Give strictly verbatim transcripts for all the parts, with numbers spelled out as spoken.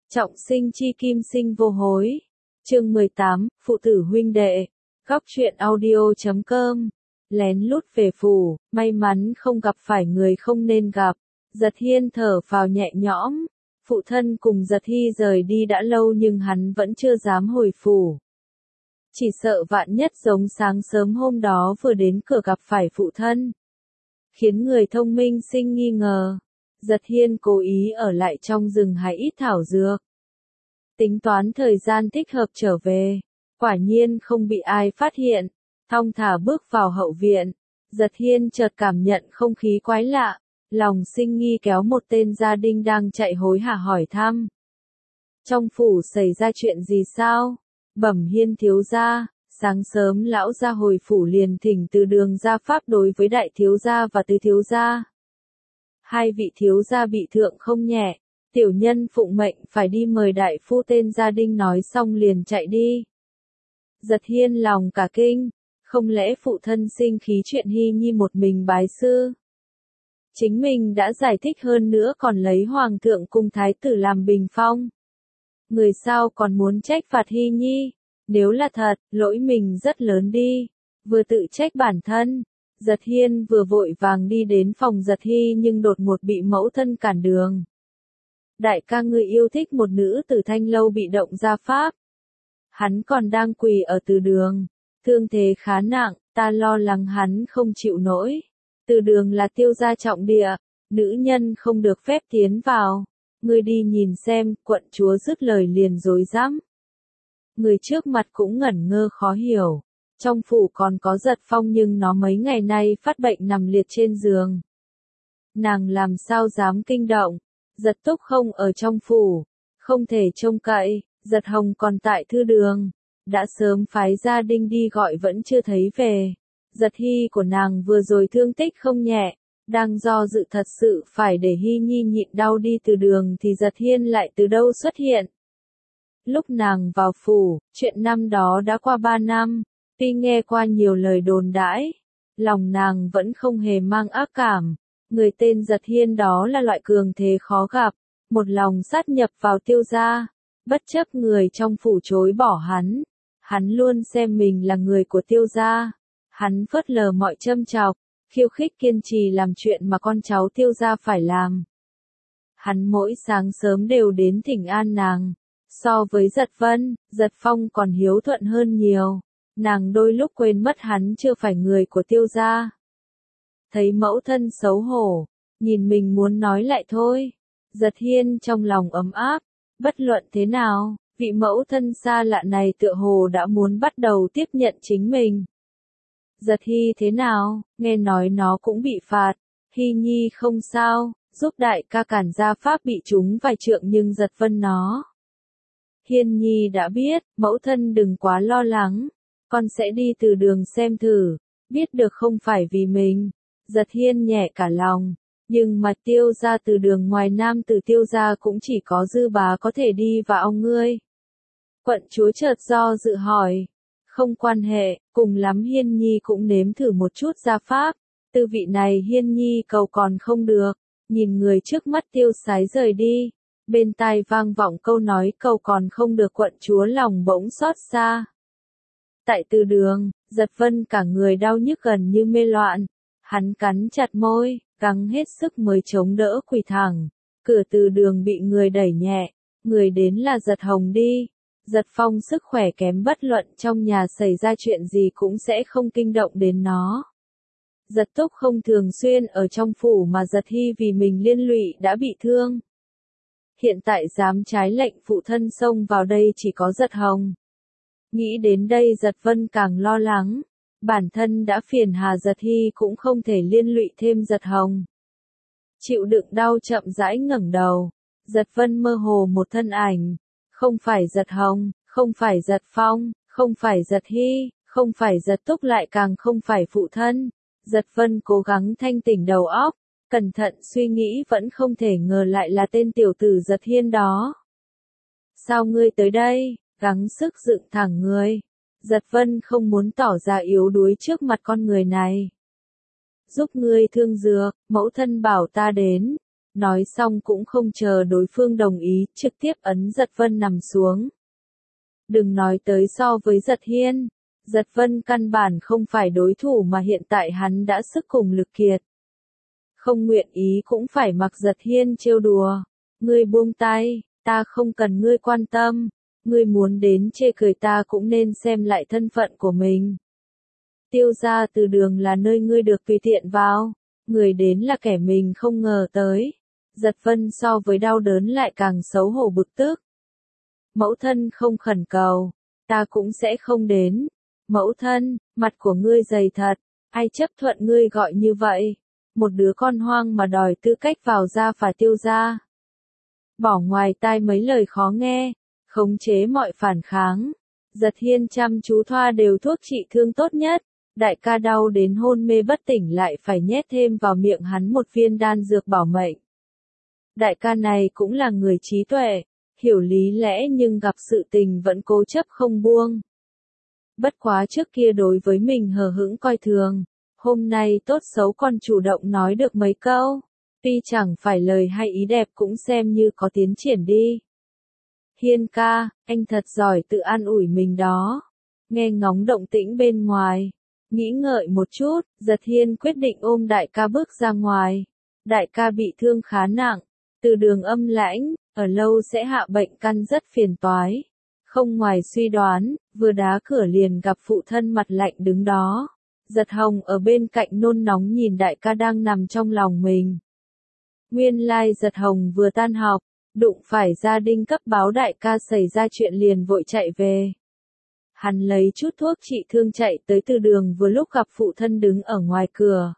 Trọng sinh chi kim sinh vô hối. Chương mười tám, Phụ tử huynh đệ. Góc truyện audio chấm com. Lén lút về phủ, may mắn không gặp phải người không nên gặp. Giật Hiên thở phào nhẹ nhõm. Phụ thân cùng Giật Hy rời đi đã lâu nhưng hắn vẫn chưa dám hồi phủ. Chỉ sợ vạn nhất giống sáng sớm hôm đó vừa đến cửa gặp phải phụ thân. Khiến người thông minh sinh nghi ngờ. Giật Hiên cố ý ở lại trong rừng hái ít thảo dược. Tính toán thời gian thích hợp trở về. Quả nhiên không bị ai phát hiện. Thong thả bước vào hậu viện. Giật Hiên chợt cảm nhận không khí quái lạ. Lòng sinh nghi kéo một tên gia đình đang chạy hối hả hỏi thăm. Trong phủ xảy ra chuyện gì sao? Bẩm Hiên thiếu gia, sáng sớm lão gia hồi phủ liền thỉnh từ đường gia pháp đối với đại thiếu gia và tứ thiếu gia. Hai vị thiếu gia bị thượng không nhẹ, tiểu nhân phụng mệnh phải đi mời đại phu tên gia đình nói xong liền chạy đi. Giật Hiên lòng cả kinh, không lẽ phụ thân sinh khí chuyện Hy Nhi một mình bái sư? Chính mình đã giải thích hơn nữa còn lấy hoàng thượng cùng thái tử làm bình phong. Người sao còn muốn trách phạt Hy Nhi? Nếu là thật, lỗi mình rất lớn đi. Vừa tự trách bản thân. Giật Hiên vừa vội vàng đi đến phòng Giật Hy nhưng đột ngột bị mẫu thân cản đường. Đại ca ngươi yêu thích một nữ tử Thanh Lâu bị động gia pháp. Hắn còn đang quỳ ở từ đường. Thương thế khá nặng, ta lo lắng hắn không chịu nổi. Từ đường là tiêu gia trọng địa, nữ nhân không được phép tiến vào. Ngươi đi nhìn xem, quận chúa dứt lời liền rối rắm. Người trước mặt cũng ngẩn ngơ khó hiểu. Trong phủ còn có Giật Phong nhưng nó mấy ngày nay phát bệnh nằm liệt trên giường. Nàng làm sao dám kinh động. Giật Túc không ở trong phủ. Không thể trông cậy. Giật Hồng còn tại thư đường. Đã sớm phái gia đình đi gọi vẫn chưa thấy về. Giật Hy của nàng vừa rồi thương tích không nhẹ. Đang do dự thật sự phải để Hy Nhi nhịn đau đi từ đường thì Giật Hiên lại từ đâu xuất hiện. Lúc nàng vào phủ, chuyện năm đó đã qua ba năm, tuy nghe qua nhiều lời đồn đãi, lòng nàng vẫn không hề mang ác cảm. Người tên Giật Hiên đó là loại cường thế khó gặp, một lòng sát nhập vào tiêu gia, bất chấp người trong phủ chối bỏ hắn. Hắn luôn xem mình là người của tiêu gia, hắn phớt lờ mọi châm chọc, khiêu khích kiên trì làm chuyện mà con cháu tiêu gia phải làm. Hắn mỗi sáng sớm đều đến thỉnh an nàng. So với Giật Vân, Giật Phong còn hiếu thuận hơn nhiều. Nàng đôi lúc quên mất hắn chưa phải người của tiêu gia. Thấy mẫu thân xấu hổ, nhìn mình muốn nói lại thôi. Giật Hiên trong lòng ấm áp, bất luận thế nào, vị mẫu thân xa lạ này tựa hồ đã muốn bắt đầu tiếp nhận chính mình. Giật Hy thế nào, nghe nói nó cũng bị phạt. Hy Nhi không sao, giúp đại ca cản gia pháp bị trúng vài trượng nhưng Giật Vân nó. Hiên Nhi đã biết, mẫu thân đừng quá lo lắng. Con sẽ đi từ đường xem thử, biết được không phải vì mình. Giật Hiên nhẹ cả lòng, nhưng mà tiêu gia từ đường ngoài nam từ tiêu gia cũng chỉ có dư bá có thể đi và ông ngươi. Quận chúa chợt do dự hỏi, không quan hệ, cùng lắm Hiên Nhi cũng nếm thử một chút gia pháp. Tư vị này Hiên Nhi cầu còn không được, nhìn người trước mắt tiêu sái rời đi. Bên tai vang vọng câu nói cầu còn không được quận chúa lòng bỗng xót xa. Tại từ đường, Giật Vân cả người đau nhức gần như mê loạn. Hắn cắn chặt môi, gắng hết sức mới chống đỡ quỳ thẳng. Cửa từ đường bị người đẩy nhẹ, người đến là Giật Hồng đi. Giật Phong sức khỏe kém bất luận trong nhà xảy ra chuyện gì cũng sẽ không kinh động đến nó. Giật Túc không thường xuyên ở trong phủ mà Giật Hy vì mình liên lụy đã bị thương. Hiện tại dám trái lệnh phụ thân xông vào đây chỉ có Giật Hồng. Nghĩ đến đây Giật Vân càng lo lắng. Bản thân đã phiền hà Giật Hy cũng không thể liên lụy thêm Giật Hồng. Chịu đựng đau chậm rãi ngẩng đầu. Giật Vân mơ hồ một thân ảnh. Không phải Giật Hồng, không phải Giật Phong, không phải Giật Hy, không phải Giật Túc lại càng không phải phụ thân. Giật Vân cố gắng thanh tỉnh đầu óc. Cẩn thận suy nghĩ vẫn không thể ngờ lại là tên tiểu tử Giật Hiên đó. Sao ngươi tới đây? Gắng sức dựng thẳng người. Giật Vân không muốn tỏ ra yếu đuối trước mặt con người này. Giúp ngươi thương dược, mẫu thân bảo ta đến. Nói xong cũng không chờ đối phương đồng ý, trực tiếp ấn Giật Vân nằm xuống. Đừng nói tới so với Giật Hiên, Giật Vân căn bản không phải đối thủ mà hiện tại hắn đã sức cùng lực kiệt. Không nguyện ý cũng phải mặc Giật Hiên trêu đùa. Ngươi buông tay, ta không cần ngươi quan tâm. Ngươi muốn đến chê cười ta cũng nên xem lại thân phận của mình. Tiêu gia Từ Đường là nơi ngươi được tùy tiện vào. Người đến là kẻ mình không ngờ tới. Giật Vân so với đau đớn lại càng xấu hổ bực tức. Mẫu thân không khẩn cầu, ta cũng sẽ không đến. Mẫu thân, mặt của ngươi dày thật, ai chấp thuận ngươi gọi như vậy? Một đứa con hoang mà đòi tư cách vào gia phả Tiêu gia. Bỏ ngoài tai mấy lời khó nghe, khống chế mọi phản kháng. Giật Hiên chăm chú thoa đều thuốc trị thương tốt nhất. Đại ca đau đến hôn mê bất tỉnh lại phải nhét thêm vào miệng hắn một viên đan dược bảo mệnh. Đại ca này cũng là người trí tuệ, hiểu lý lẽ nhưng gặp sự tình vẫn cố chấp không buông. Bất quá trước kia đối với mình hờ hững coi thường, hôm nay tốt xấu còn chủ động nói được mấy câu, tuy chẳng phải lời hay ý đẹp cũng xem như có tiến triển đi. Hiên ca, anh thật giỏi tự an ủi mình đó. Nghe ngóng động tĩnh bên ngoài, nghĩ ngợi một chút, Giật Hiên quyết định ôm đại ca bước ra ngoài. Đại ca bị thương khá nặng, Từ Đường âm lãnh, ở lâu sẽ hạ bệnh căn rất phiền toái. Không ngoài suy đoán, vừa đá cửa liền gặp phụ thân mặt lạnh đứng đó. Giật Hồng ở bên cạnh nôn nóng nhìn đại ca đang nằm trong lòng mình. Nguyên lai Giật Hồng vừa tan học, đụng phải gia đình cấp báo đại ca xảy ra chuyện liền vội chạy về. Hắn lấy chút thuốc trị thương chạy tới Từ Đường vừa lúc gặp phụ thân đứng ở ngoài cửa.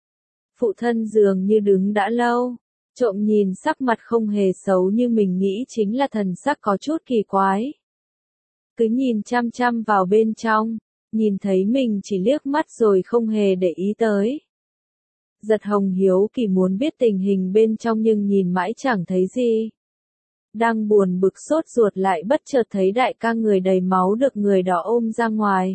Phụ thân dường như đứng đã lâu, trộm nhìn sắc mặt không hề xấu như mình nghĩ chính là thần sắc có chút kỳ quái. Cứ nhìn chăm chăm vào bên trong, nhìn thấy mình chỉ liếc mắt rồi không hề để ý tới. Giật Hồng hiếu kỳ muốn biết tình hình bên trong nhưng nhìn mãi chẳng thấy gì. Đang buồn bực sốt ruột lại bất chợt thấy đại ca người đầy máu được người đó ôm ra ngoài.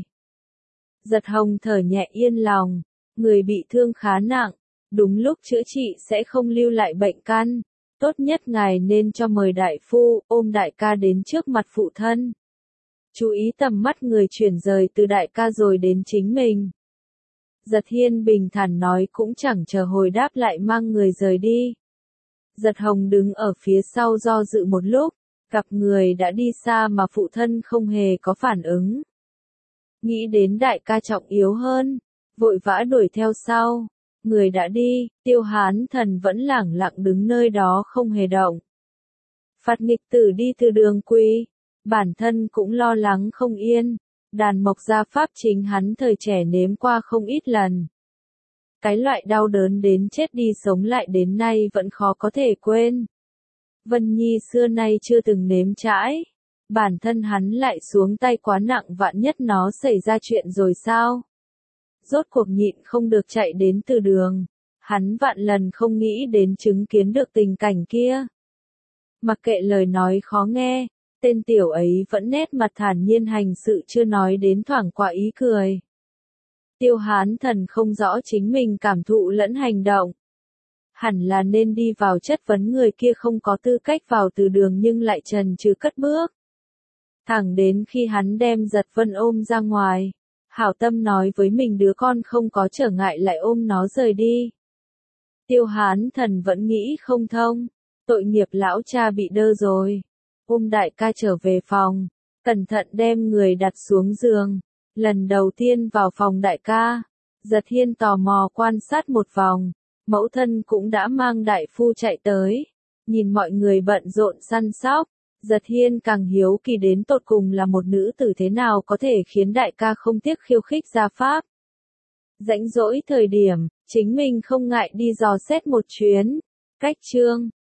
Giật Hồng thở nhẹ yên lòng, người bị thương khá nặng, đúng lúc chữa trị sẽ không lưu lại bệnh căn. Tốt nhất ngài nên cho mời đại phu, ôm đại ca đến trước mặt phụ thân. Chú ý tầm mắt người chuyển rời từ đại ca rồi đến chính mình. Giật Hiên bình thản nói cũng chẳng chờ hồi đáp lại mang người rời đi. Giật Hồng đứng ở phía sau do dự một lúc, gặp người đã đi xa mà phụ thân không hề có phản ứng. Nghĩ đến đại ca trọng yếu hơn, vội vã đuổi theo sau. Người đã đi, Tiêu Hán Thần vẫn lẳng lặng đứng nơi đó không hề động. Phạt nghịch tử đi từ đường quy, bản thân cũng lo lắng không yên. Đàn mộc gia pháp chính hắn thời trẻ nếm qua không ít lần. Cái loại đau đớn đến chết đi sống lại đến nay vẫn khó có thể quên. Vân Nhi xưa nay chưa từng nếm trải. Bản thân hắn lại xuống tay quá nặng vạn nhất nó xảy ra chuyện rồi sao? Rốt cuộc nhịn không được chạy đến Từ Đường. Hắn vạn lần không nghĩ đến chứng kiến được tình cảnh kia. Mặc kệ lời nói khó nghe, tên tiểu ấy vẫn nét mặt thản nhiên hành sự chưa nói đến thoảng qua ý cười. Tiêu Hán Thần không rõ chính mình cảm thụ lẫn hành động. Hẳn là nên đi vào chất vấn người kia không có tư cách vào Từ Đường nhưng lại chần chừ cất bước. Thẳng đến khi hắn đem Giật Vân ôm ra ngoài, hảo tâm nói với mình đứa con không có trở ngại lại ôm nó rời đi. Tiêu Hán Thần vẫn nghĩ không thông, tội nghiệp lão cha bị đơ rồi. Ôm đại ca trở về phòng, cẩn thận đem người đặt xuống giường. Lần đầu tiên vào phòng đại ca, Giật Hiên tò mò quan sát một vòng, mẫu thân cũng đã mang đại phu chạy tới. Nhìn mọi người bận rộn săn sóc, Giật Hiên càng hiếu kỳ đến tột cùng là một nữ tử thế nào có thể khiến đại ca không tiếc khiêu khích gia pháp. Rãnh rỗi thời điểm, chính mình không ngại đi dò xét một chuyến. Cách chương